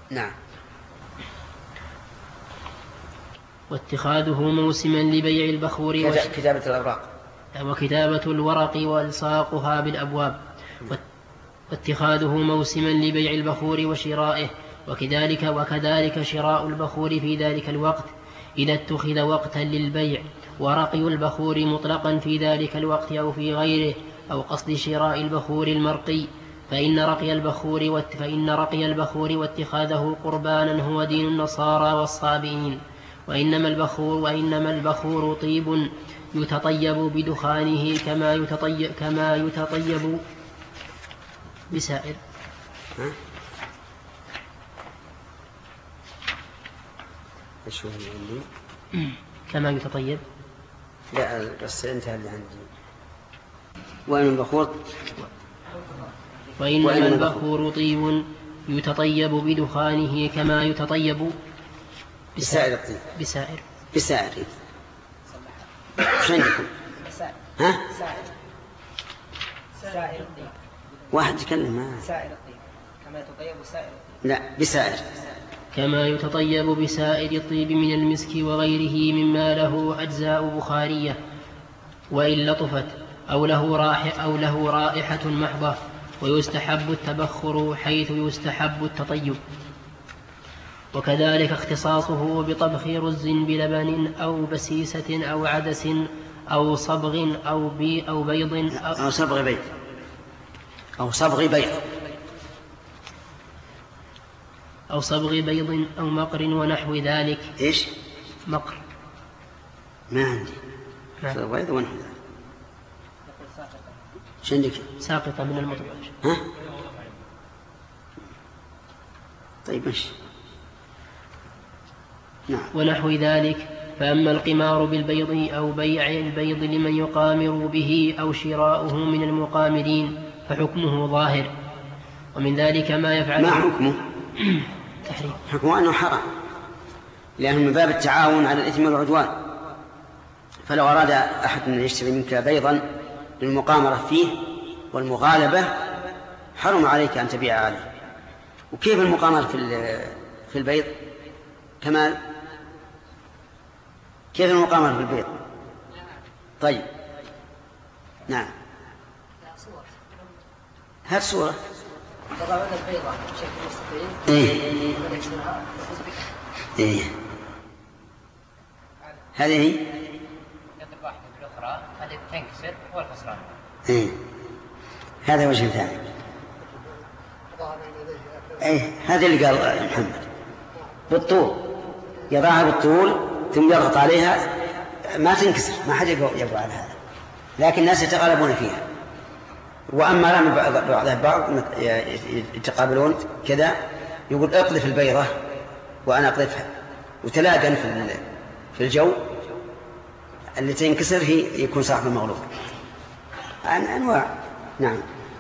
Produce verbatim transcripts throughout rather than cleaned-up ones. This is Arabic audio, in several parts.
نعم. واتخاذه موسما لبيع البخور وش... كتابة الأوراق وكتابة الورق والصاقها بالأبواب. واتخاذه موسما لبيع البخور وشرائه، وكذلك, وكذلك شراء البخور في ذلك الوقت إذا اتخذ وقتا للبيع، ورقي البخور مطلقا في ذلك الوقت أو في غيره، أو قصد شراء البخور المرقي، فإن رقي البخور, وات... فإن رقي البخور واتخاذه قربانا هو دين النصارى والصابئين. وإنما البخور, وإنما البخور طيب يتطيب بدخانه كما يتطيب, كما يتطيب بسائر ها؟ ايش هو عندي؟ كما يتطيب. لا بس انتهى اللي عندي. وإن البخور وإنما وإن البخور طيب يتطيب بدخانه كما يتطيب بسائر الطيب. بسائر بسائر ايش عندكم؟ ها؟ سائر الطيب. واحد يتكلم ما سائر الطيب كما يتطيب سائر الطيب. لا بسائر كما يتطيب بسائر الطيب من المسك وغيره مما له أجزاء بخارية وإن لطفت أو له, راح أو له رائحة محضة. ويستحب التبخر حيث يستحب التطيب. وكذلك اختصاصه بطبخ رز بلبن أو بسيسة أو عدس أو صبغ أو, بي أو بيض أو, أو صبغ بيض أو صبغ بيض أو صبغ بيض أو مقر ونحو ذلك. إيش؟ مقر ما عندي. صبغ بيض ونحو ذلك. شو عندك؟ ساقطة من المطبخ. ها؟ طيب ماشي. نعم. ونحو ذلك. فأما القمار بالبيض أو بيع البيض لمن يقامر به أو شراؤه من المقامرين فحكمه ظاهر. ومن ذلك ما يفعله. ما حكمه؟ تحريم. حكمه أنه حرام، لأنه من باب التعاون على الإثم والعدوان. فلو أراد أحد أن يشتري منك بيضا للمقامرة فيه والمغالبة حرم عليك أن تبيع عليه. وكيف المقامرة في البيض؟ كمال كيف المقامرة في البيض؟ طيب نعم. هات صورة. تضعون البيضة بشكل مستقيم. إيه. إيه. هذه هي. يضرب واحدة بالأخرى هذه تنكسر والخسران. إيه. هذا وجه ثاني. إيه هذا اللي قال محمد بالطول، يضعها بالطول ثم يضغط عليها ما تنكسر، ما حد يقوى على هذا، لكن الناس يتغالبون فيها. وأما رمي بعضها بعض يتقابلون كذا، يقول اقذف البيضة وأنا أقذفها وتلاقن في الجو، اللي تنكسر هي يكون صاحب المغلوب. عن أنواع. نعم.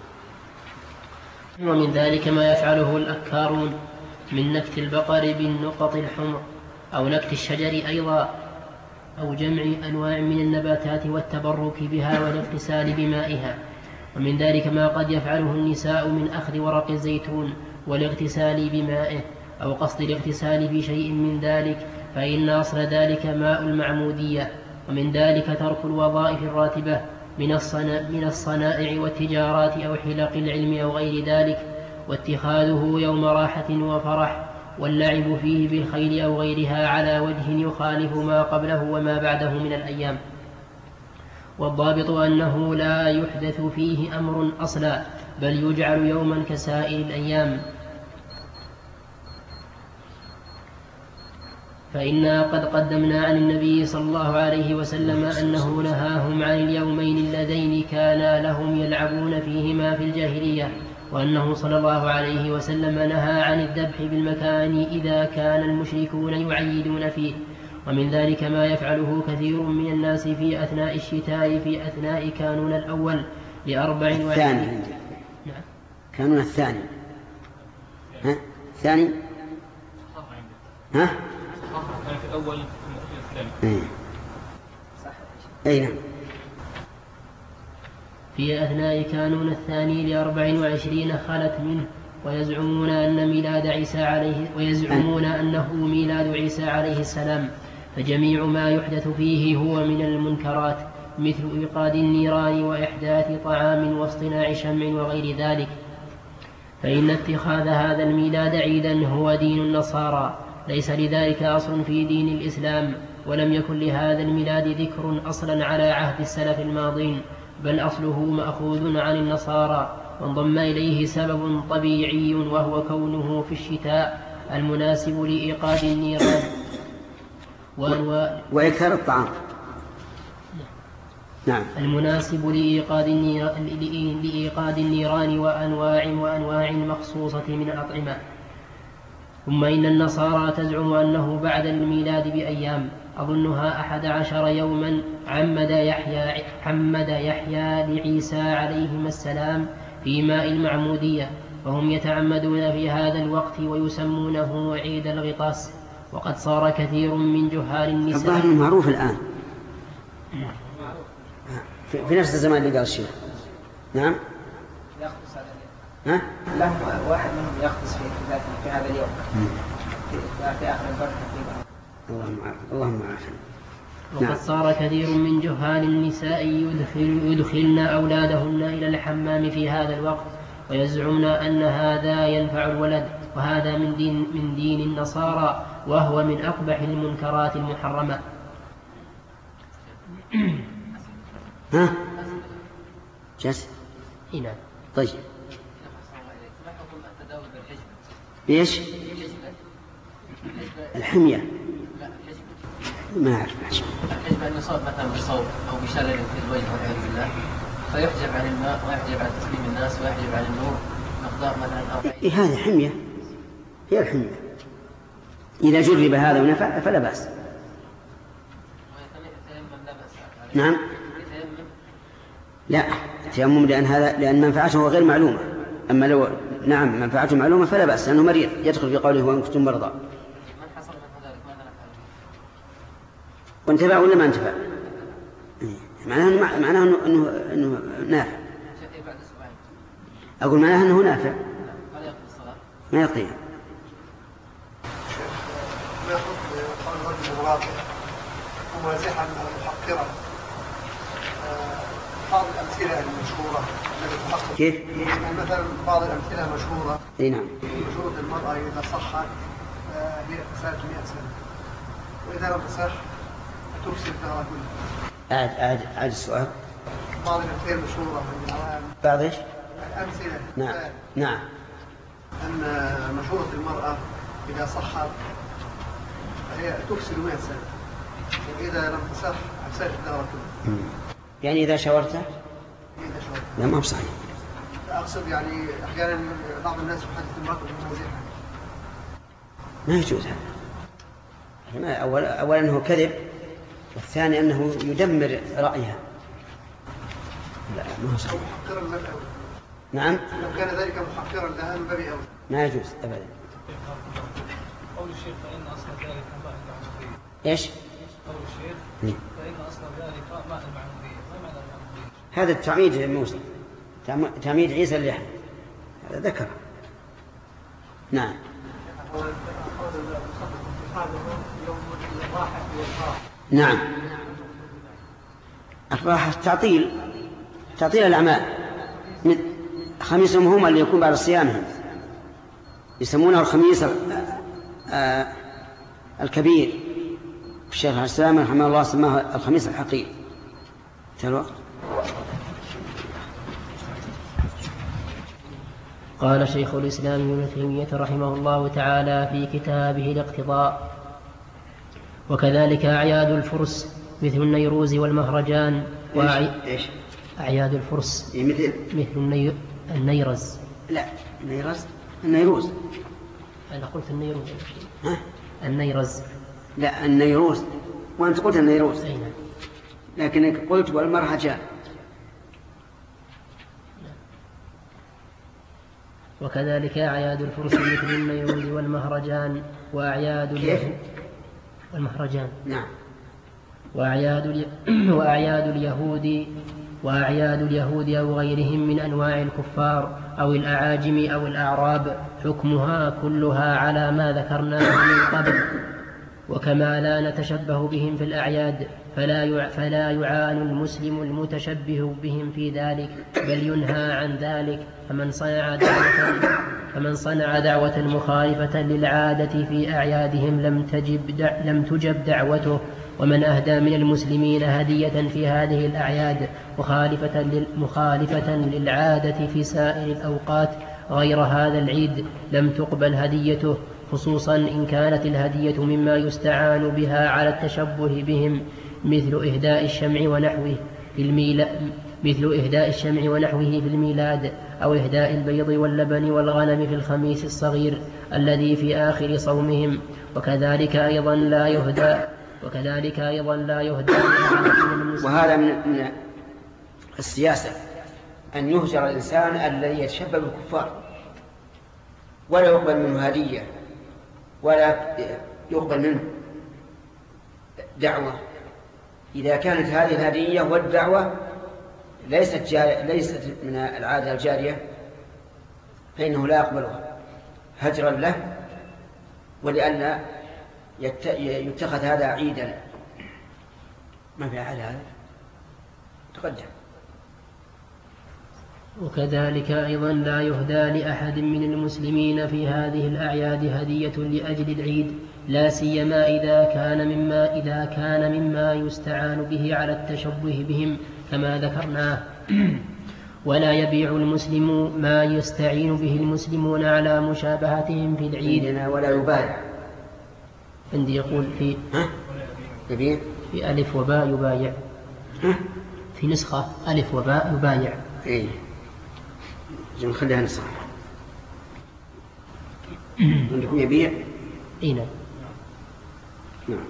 ومن ذلك ما يفعله الأكارون من نكت البقر بالنقط الحمر أو نكت الشجر أيضا، أو جمع أنواع من النباتات والتبرك بها والاغتسال بمائها. ومن ذلك ما قد يفعله النساء من أخذ ورق الزيتون والاغتسال بمائه أو قصد الاغتسال بشيء من ذلك، فإن أصل ذلك ماء المعمودية. ومن ذلك ترك الوظائف الراتبة من الصنائع والتجارات أو حلق العلم أو غير ذلك، واتخاذه يوم راحة وفرح واللعب فيه بالخيل أو غيرها على وجه يخالف ما قبله وما بعده من الأيام. والضابط أنه لا يحدث فيه أمر أصلا، بل يجعل يوما كسائر الأيام. فإنا قد قدمنا عن النبي صلى الله عليه وسلم أنه نهاهم عن اليومين اللذين كانا لهم يلعبون فيهما في الجاهلية، وأنه صلى الله عليه وسلم نهى عن الذبح بالمكان إذا كان المشركون يعيدون فيه. ومن ذلك ما يفعله كثير من الناس في أثناء الشتاء في أثناء كانون الأول لأربع وعشرين. نعم. كانون الثاني. ها؟ الثاني. ها؟ في الأول الثاني. أي نعم. في أثناء كانون الثاني لأربع وعشرين خلت منه ويزعمون أن ميلاد عيسى عليه ويزعمون أنه ميلاد عيسى عليه السلام، فجميع ما يحدث فيه هو من المنكرات، مثل إيقاد النيران وإحداث طعام واصطناع شمع وغير ذلك. فإن اتخاذ هذا الميلاد عيدا هو دين النصارى، ليس لذلك أصل في دين الإسلام، ولم يكن لهذا الميلاد ذكر أصلا على عهد السلف الماضين، بل أصله مأخوذ عن النصارى، وانضم إليه سبب طبيعي وهو كونه في الشتاء المناسب لإيقاد النيران وأنواع وإكثار الطعام. نعم. المناسب لإيقاد النيران, لإيقاد النيران وأنواع وأنواع مخصوصة من الأطعمة. ثم إن النصارى تزعم أنه بعد الميلاد بأيام، أظنها أحد عشر يوما، عمد يحيى, عمد يحيى لعيسى عليهما السلام في ماء المعمودية، وهم يتعمدون في هذا الوقت ويسمونه عيد الغطاس. وقد صار كثير من جهال النساء الظاهر معروف الآن في, في نفس الزمان اللي قال الشيخ. نعم. يختص هذا ها؟ له واحد منهم يختص في في هذا اليوم في, في آخر البركة في اللهم عافنا اللهم عافنا. وقد نعم. صار كثير من جهال النساء يدخل يدخلن أولادهن إلى الحمام في هذا الوقت، ويزعمن أن هذا ينفع الولد، وهذا من دين, من دين النصارى، وهو من أقبح المنكرات المحرمة. ها؟ جس؟ هنا. طيب. إيش؟ الحمية. ما أعرف الحجم. الحجم أن يصاب مثلا بصوب أو بشلل في الوجه والعياذ بالله، فيحجب عن الماء ويحجب عن تسليم الناس ويحجب عن النور مقدار مثلا أربعين. إيه هذه حمية، هي الحمية. إذا جرب هذا ونفع فلا بأس. نعم. لا تيمم لأن هذا لأن منفعته غير معلومة. أما لو نعم منفعته معلومة فلا بأس، لأنه مريض يدخل في قوله وإن كنتم مرضى. وانتفع ولا ما انتفع؟ معناه معناه انه انه, إنه نافع. اقول معناه انه نافع. ما يقضي. ما يحط قول الرجل مراقب ومازحا محقرا. بعض الامثله المشهوره التي تحقق كيف؟ يعني مثلا بعض الامثله المشهوره. اي نعم. شروط المراه اذا صحت هي فساد مئة سنه، واذا لم تصح تفسد دارها كلها. أعد أعد أعد السؤال. بعض الأمثلة المشهورة من العوام. بعض إيش؟ الأمثلة. نعم آه. نعم. أن مشورة المرأة إذا صحت فهي تفسد مئة سنة، وإذا لم تصح أفسدت دارها كلها. يعني إذا شاورته؟ إذا شاورته. لا ما هو صحيح. أقصد يعني أحيانا بعض الناس يحدث المرأة بمزيحة. ما يجوز هذا. أولا أولا أنه كذب، والثاني أنه يدمر رأيها. لا ما هو صحيح. محقرا من أول. نعم. لو كان ذلك محقرا لها من باب أول. ما يجوز أبدا. قول الشيخ فإن أصل ذلك ماء المعمودية. إيش؟ قول الشيخ فإن أصل ذلك ماء المعمودية. ما معنى المعمودية؟ هذا التعميد موسى، تعميد عيسى اللحم، هذا ذكر. نعم. نعم. الراحة تعطيل تعطيل الأعمال. خميسهم هم اللي يكون بعد صيامهم يسمونه الخميس الكبير. الشيخ عليه السلام رحمه الله سماه الخميس الحقير. الوقت. قال شيخ الإسلام ابن تيمية رحمه الله تعالى في كتابه الاقتضاء: وكذلك أعياد الفرس مثل النيروز والمهرجان. وأعي... إيش؟ أعياد الفرس مثل مثل الني... النيرز. لا النيرز النيروز. أنا قلت النيروز. ها؟ النيرز. لا النيروز، وأنت قلت النيروز. أي نعم. لكنك قلت والمرهجان. وكذلك أعياد الفرس مثل النيروز والمهرجان وأعياد اليهود والمهرجان. نعم. وأعياد الي... وأعياد اليهود وأعياد اليهود أو غيرهم من أنواع الكفار أو الأعاجم أو الأعراب حكمها كلها على ما ذكرناه من قبل. وكما لا نتشبه بهم في الأعياد فلا فلا يعان المسلم المتشبه بهم في ذلك، بل ينهى عن ذلك. فمن صنع دعوة, فمن صنع دعوة مخالفة للعادة في أعيادهم لم تجب, دع لم تجب دعوته. ومن أهدى من المسلمين هدية في هذه الأعياد مخالفة, مخالفة للعادة في سائر الأوقات غير هذا العيد لم تقبل هديته، خصوصا إن كانت الهدية مما يستعان بها على التشبه بهم، مثل إهداء الشمع ونحوه في الميلاد مثل إهداء الشمع ونحوه في الميلاد، أو إهداء البيض واللبن والغنم في الخميس الصغير الذي في آخر صومهم. وكذلك أيضا لا يهدى وكذلك أيضا لا يهدى وهذا من من السياسة أن يهجر الإنسان الذي يتشبه بالكفار ولا يقبل منه هدية ولا يقبل منه دعوة. إذا كانت هذه الهدية والدعوة ليست, ليست من العادة الجارية فإنه لا يقبلها هجرا له، ولأن يتخذ هذا عيدا. ما في أحد هذا تقدم. وكذلك أيضا لا يهدى لأحد من المسلمين في هذه الأعياد هدية لأجل العيد، لا سيما إذا كان مما إذا كان مما يستعان به على التشبه بهم كما ذكرناه. ولا يبيع المسلم ما يستعين به المسلمون على مشابهتهم في العيد. ولا يبايع. عندي يقول في ها؟ يبيع في ألف وباء يبايع. ها؟ في نسخة ألف وباء يبايع. إيه نخليها نسخة. عندكم يبيع؟ إيه نعم. نعم.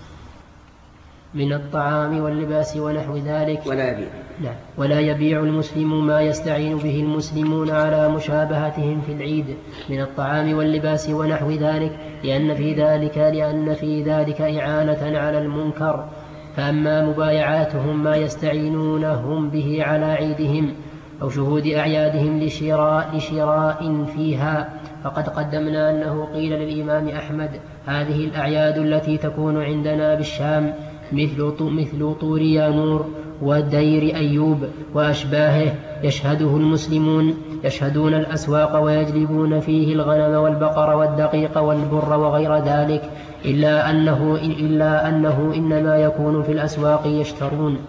من الطعام واللباس ونحو ذلك. ولا يبيع. نعم. ولا يبيع المسلم ما يستعين به المسلمون على مشابهتهم في العيد من الطعام واللباس ونحو ذلك، لأن في ذلك لأن في ذلك إعانة على المنكر. فأما مبايعاتهم ما يستعينونهم به على عيدهم أو شهود أعيادهم لشراء, لشراء فيها، فقد قدمنا أنه قيل للإمام أحمد: هذه الأعياد التي تكون عندنا بالشام مثل مثل طوريانور ودير أيوب وأشباهه يشهده المسلمون، يشهدون الأسواق ويجلبون فيه الغنم والبقر والدقيق والبر وغير ذلك، إلا أنه, إلا أنه إنما يكون في الأسواق يشترون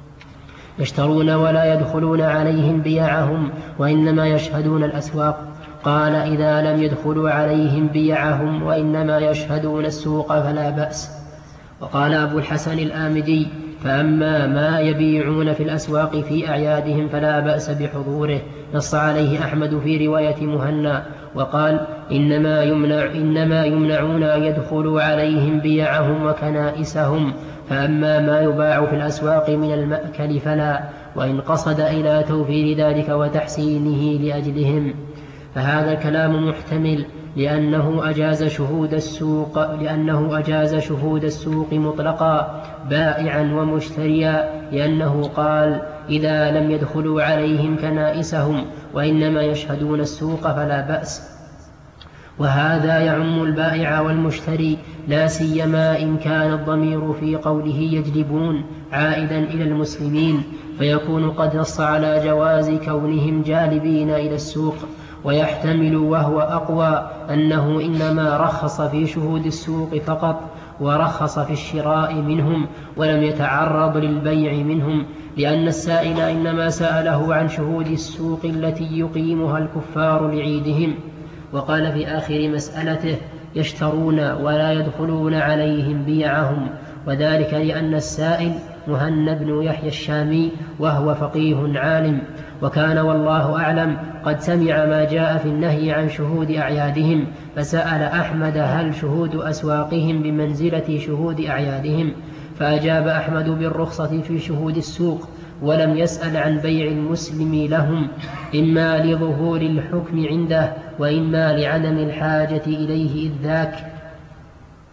يشترون ولا يدخلون عليهم بيعهم، وإنما يشهدون الأسواق. قال: إذا لم يدخلوا عليهم بيعهم وإنما يشهدون السوق فلا بأس. وقال أبو الحسن الآمدي: فأما ما يبيعون في الأسواق في أعيادهم فلا بأس بحضوره. نص عليه أحمد في رواية مهنا وقال: إنما, يمنع إنما يمنعون أن يدخلوا عليهم بيعهم وكنائسهم، فأما ما يباع في الأسواق من المأكل فلا، وإن قصد إلى توفير ذلك وتحسينه لأجلهم. فهذا الكلام محتمل، لأنه أجاز شهود السوق لأنه أجاز شهود السوق مطلقا بائعا ومشتريا، لأنه قال: إذا لم يدخلوا عليهم كنائسهم وإنما يشهدون السوق فلا بأس. وهذا يعم البائع والمشتري، لا سيما إن كان الضمير في قوله يجلبون عائدا إلى المسلمين، فيكون قد نص على جواز كونهم جالبين إلى السوق. ويحتمل وهو أقوى أنه إنما رخص في شهود السوق فقط، ورخص في الشراء منهم ولم يتعرض للبيع منهم، لأن السائل إنما سأله عن شهود السوق التي يقيمها الكفار لعيدهم. وقال في آخر مسألته: يشترون ولا يدخلون عليهم بيعهم، وذلك لأن السائل مهنا بن يحيى الشامي، وهو فقيه عالم، وكان والله أعلم قد سمع ما جاء في النهي عن شهود أعيادهم، فسأل أحمد: هل شهود أسواقهم بمنزلة شهود أعيادهم؟ فأجاب أحمد بالرخصة في شهود السوق، ولم يسأل عن بيع المسلم لهم، إما لظهور الحكم عنده وإما لعدم الحاجة إليه إذ ذاك.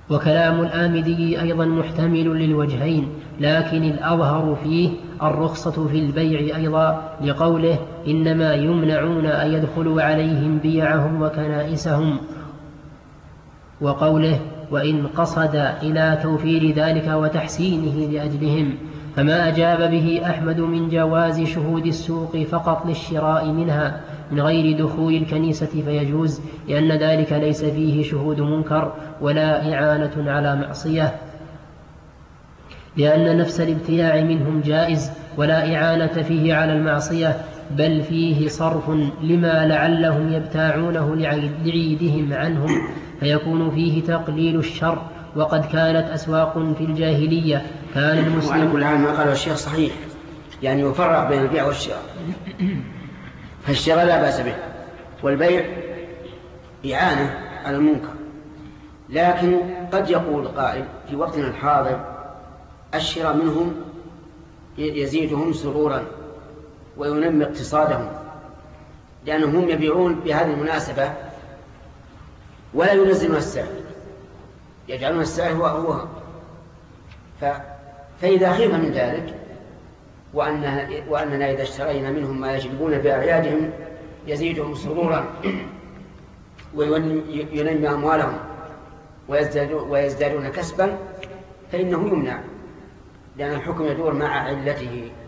وكلام الآمدي أيضا محتمل للوجهين، لكن الأظهر فيه الرخصة في البيع أيضا، لقوله إنما يمنعون أن يدخلوا عليهم بيعهم وكنائسهم، وقوله وإن قصد إلى توفير ذلك وتحسينه لأجلهم. فما أجاب به أحمد من جواز شهود السوق فقط للشراء منها من غير دخول الكنيسة فيجوز، لأن ذلك ليس فيه شهود منكر ولا إعانة على معصية، لأن نفس الابتياع منهم جائز ولا إعانة فيه على المعصية، بل فيه صرف لما لعلهم يبتاعونه لعيدهم عنهم، فيكون فيه تقليل الشر. وقد كانت أسواق في الجاهلية كان المسلم. وعلى كل حال ما قاله الشيخ صحيح، يعني يفرق بين البيع والشراء. فالشراء لا بأس به، والبيع إعانة على المنكر. لكن قد يقول قائل في وقتنا الحاضر الشراء منهم يزيدهم سرورا وينمي اقتصادهم، لأنهم يبيعون بهذه المناسبة ولا ينزلون السعر، يجعلون السعر هو هو. ف... فإذا خيف من ذلك وأننا, وأننا إذا اشترينا منهم ما يجلبون بأعيادهم يزيدهم سرورا وينمي أموالهم ويزدادون كسبا، فإنه يمنع، لأن الحكم يدور مع علته.